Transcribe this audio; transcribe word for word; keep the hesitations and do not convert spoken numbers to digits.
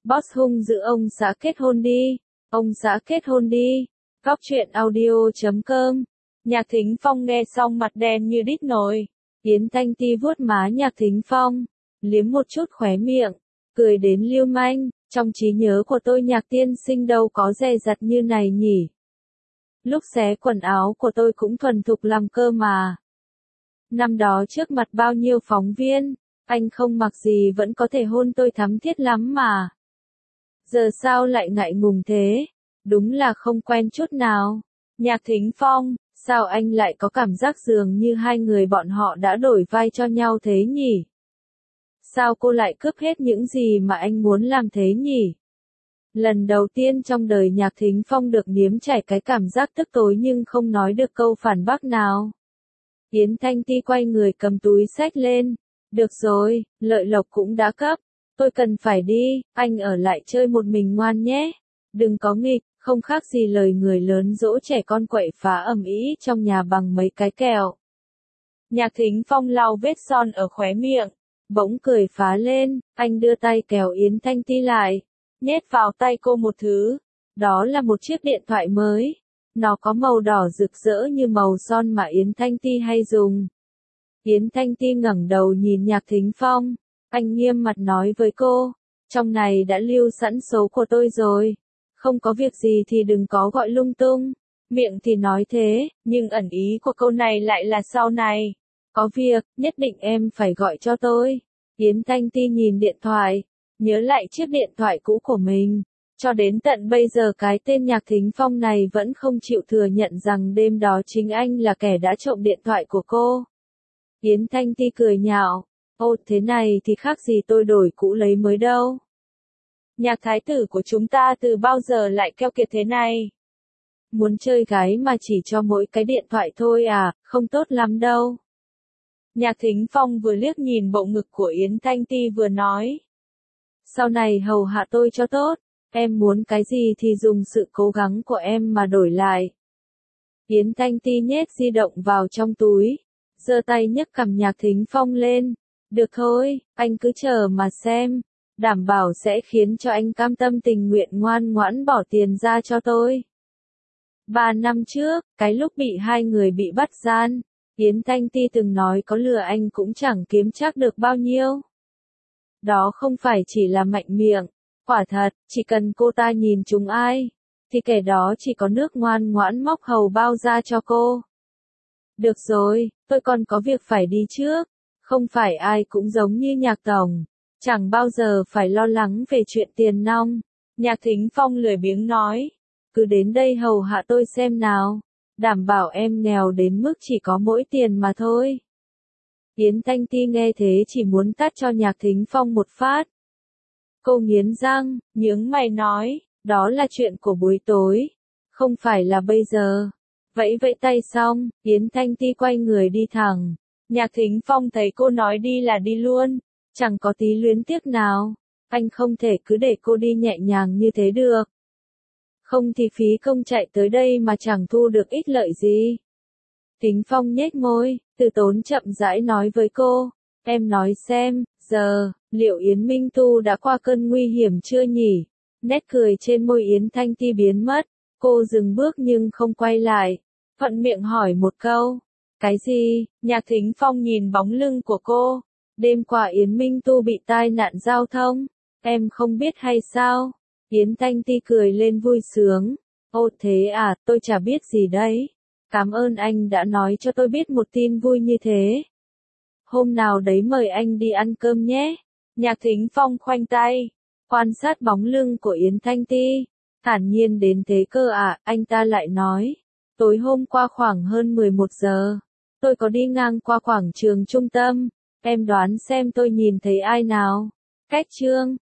Boss hung dữ ông xã kết hôn đi, ông xã kết hôn đi. Góc truyện audio chấm com. Nhạc Thính Phong nghe xong mặt đen như đít nồi. Yến Thanh Ti vuốt má Nhạc Thính Phong, liếm một chút khóe miệng, cười đến lưu manh. Trong trí nhớ của tôi Nhạc tiên sinh đâu có dè dặt như này nhỉ. Lúc xé quần áo của tôi cũng thuần thục làm cơ mà. Năm đó trước mặt bao nhiêu phóng viên, anh không mặc gì vẫn có thể hôn tôi thắm thiết lắm mà. Giờ sao lại ngại ngùng thế? Đúng là không quen chút nào. Nhạc Thính Phong, sao anh lại có cảm giác dường như hai người bọn họ đã đổi vai cho nhau thế nhỉ? Sao cô lại cướp hết những gì mà anh muốn làm thế nhỉ? Lần đầu tiên trong đời Nhạc Thính Phong được nếm trải cái cảm giác tức tối nhưng không nói được câu phản bác nào. Yến Thanh Ti quay người cầm túi xách lên. Được rồi, lợi lộc cũng đã cấp. Tôi cần phải đi, anh ở lại chơi một mình ngoan nhé. Đừng có nghịch, không khác gì lời người lớn dỗ trẻ con quậy phá ầm ĩ trong nhà bằng mấy cái kẹo. Nhạc Thính Phong lau vết son ở khóe miệng, bỗng cười phá lên, anh đưa tay kéo Yến Thanh Ti lại, nhét vào tay cô một thứ. Đó là một chiếc điện thoại mới. Nó có màu đỏ rực rỡ như màu son mà Yến Thanh Ti hay dùng. Yến Thanh Ti ngẩng đầu nhìn Nhạc Thính Phong, anh nghiêm mặt nói với cô, trong này đã lưu sẵn số của tôi rồi, không có việc gì thì đừng có gọi lung tung. Miệng thì nói thế, nhưng ẩn ý của câu này lại là sau này. Có việc, nhất định em phải gọi cho tôi. Yến Thanh Ti nhìn điện thoại, nhớ lại chiếc điện thoại cũ của mình. Cho đến tận bây giờ cái tên Nhạc Thính Phong này vẫn không chịu thừa nhận rằng đêm đó chính anh là kẻ đã trộm điện thoại của cô. Yến Thanh Ti cười nhạo, ô thế này thì khác gì tôi đổi cũ lấy mới đâu. Nhạc thái tử của chúng ta từ bao giờ lại keo kiệt thế này? Muốn chơi gái mà chỉ cho mỗi cái điện thoại thôi à, không tốt lắm đâu. Nhạc Thính Phong vừa liếc nhìn bộ ngực của Yến Thanh Ti vừa nói. Sau này hầu hạ tôi cho tốt, em muốn cái gì thì dùng sự cố gắng của em mà đổi lại. Yến Thanh Ti nhét di động vào trong túi, giơ tay nhấc cằm Nhạc Thính Phong lên. Được thôi, anh cứ chờ mà xem, đảm bảo sẽ khiến cho anh cam tâm tình nguyện ngoan ngoãn bỏ tiền ra cho tôi. Ba năm trước, cái lúc bị hai người bị bắt gian, Yến Thanh Ti từng nói có lừa anh cũng chẳng kiếm chắc được bao nhiêu. Đó không phải chỉ là mạnh miệng, quả thật, chỉ cần cô ta nhìn chúng ai, thì kẻ đó chỉ có nước ngoan ngoãn móc hầu bao ra cho cô. Được rồi, tôi còn có việc phải đi trước, không phải ai cũng giống như Nhạc tổng, chẳng bao giờ phải lo lắng về chuyện tiền nong. Nhạc Thính Phong lười biếng nói, cứ đến đây hầu hạ tôi xem nào, đảm bảo em nghèo đến mức chỉ có mỗi tiền mà thôi. Yến Thanh Ti nghe thế chỉ muốn tát cho Nhạc Thính Phong một phát. Cô nghiến răng, nhướng mày nói, đó là chuyện của buổi tối, không phải là bây giờ. Vẫy vẫy tay xong, Yến Thanh Ti quay người đi thẳng. Nhạc Thính Phong thấy cô nói đi là đi luôn, chẳng có tí luyến tiếc nào. Anh không thể cứ để cô đi nhẹ nhàng như thế được. Không thì phí công chạy tới đây mà chẳng thu được ích lợi gì. Thính Phong nhếch môi, từ tốn chậm rãi nói với cô, em nói xem, giờ, liệu Yến Minh Tu đã qua cơn nguy hiểm chưa nhỉ? Nét cười trên môi Yến Thanh Ti biến mất, cô dừng bước nhưng không quay lại, thuận miệng hỏi một câu. Cái gì? Nhạc Thính Phong nhìn bóng lưng của cô. Đêm qua Yến Minh Tu bị tai nạn giao thông, em không biết hay sao? Yến Thanh Ti cười lên vui sướng. Ô thế à, tôi chả biết gì đấy. Cảm ơn anh đã nói cho tôi biết một tin vui như thế. Hôm nào đấy mời anh đi ăn cơm nhé. Nhạc Thính Phong khoanh tay, quan sát bóng lưng của Yến Thanh Ti. Thản nhiên đến thế cơ à, anh ta lại nói. Tối hôm qua khoảng hơn mười một giờ, tôi có đi ngang qua quảng trường trung tâm. Em đoán xem tôi nhìn thấy ai nào? Cách trương.